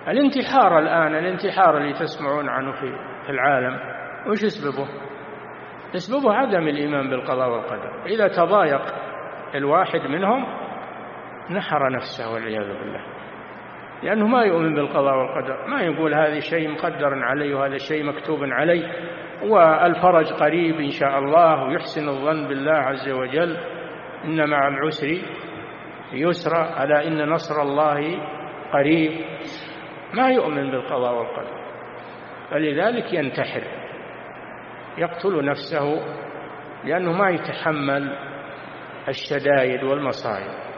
الانتحار الآن، الانتحار اللي تسمعون عنه في العالم، وش يسببه؟ يسببه عدم الإيمان بالقضاء والقدر. إذا تضايق الواحد منهم نحر نفسه والعياذ بالله، لأنه ما يؤمن بالقضاء والقدر، ما يقول هذا شيء مقدر علي وهذا شيء مكتوب علي والفرج قريب إن شاء الله، ويحسن الظن بالله عز وجل، إن مع العسر يسرا، ألا إن نصر الله قريب. ما يؤمن بالقضاء والقدر، فلذلك ينتحر، يقتل نفسه، لأنه ما يتحمل الشدائد والمصائب.